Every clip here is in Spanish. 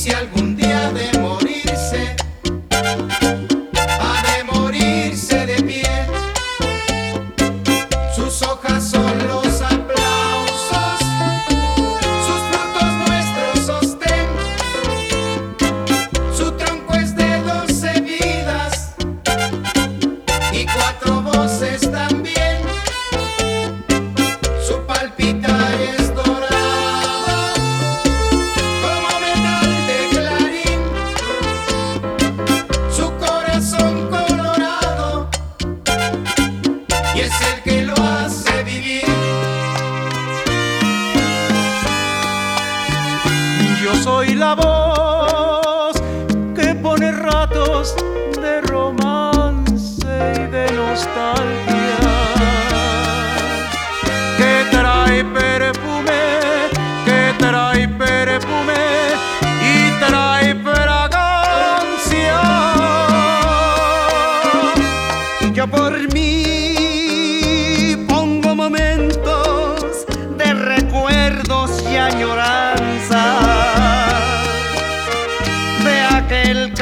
si algún día ha de morirse de pie. Sus hojas son los aplausos, sus frutos nuestro sostén. Su tronco es de 12 vidas y 4 voces también. Su palpitar es dorado como metal de clarín. Su corazón colorado y es el que lo hace vivir. Yo soy la voz que pone ratos de romance y de nostalgia, que trae perfume y trae fragancia. Yo por mí pongo momentos de recuerdos y añoranzas de aquel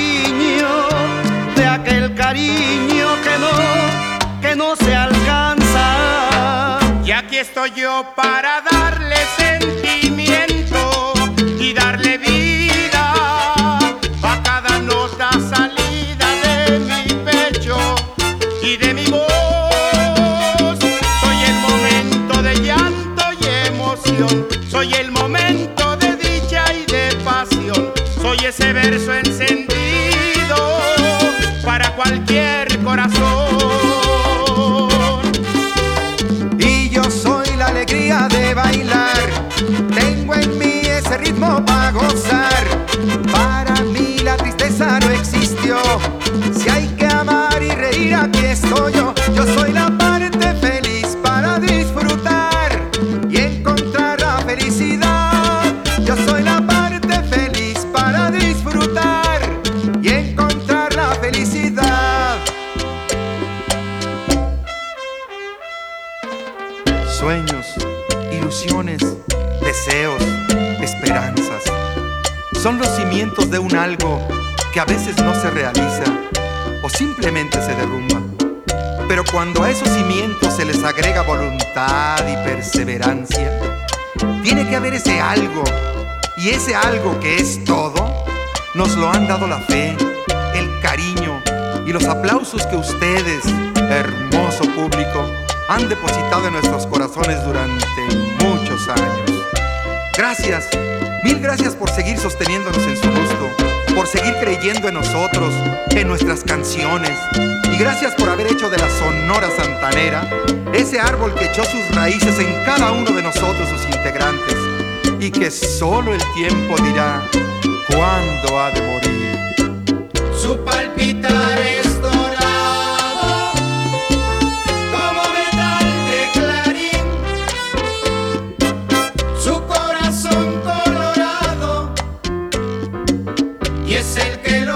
cariño que no se alcanza. Y aquí estoy yo para darle sentimiento y darle vida a cada nota salida de mi pecho y de mi voz. Soy el momento de llanto y emoción, soy el momento de dicha y de pasión, soy ese verso encendido para cualquier corazón. Y yo soy la alegría de bailar, tengo en mí ese ritmo para gozar. Para mí la tristeza no existió, si hay que amar y reír aquí estoy yo. Yo soy la parte feliz para disfrutar y encontrar la felicidad. Yo soy la parte feliz para disfrutar y encontrar la felicidad. Sueños, ilusiones, deseos, esperanzas son los cimientos de un algo que a veces no se realiza o simplemente se derrumba. Pero cuando a esos cimientos se les agrega voluntad y perseverancia, tiene que haber ese algo, y ese algo que es todo, nos lo han dado la fe, el cariño y los aplausos que ustedes, hermoso público, han depositado en nuestros corazones durante muchos años. Gracias, mil gracias por seguir sosteniéndonos en su gusto, por seguir creyendo en nosotros, en nuestras canciones. Y gracias por haber hecho de la Sonora Santanera ese árbol que echó sus raíces en cada uno de nosotros, sus integrantes, y que solo el tiempo dirá cuándo ha de morir. Su palpitar es dorado como metal de clarín. Su corazón colorado y es el que lo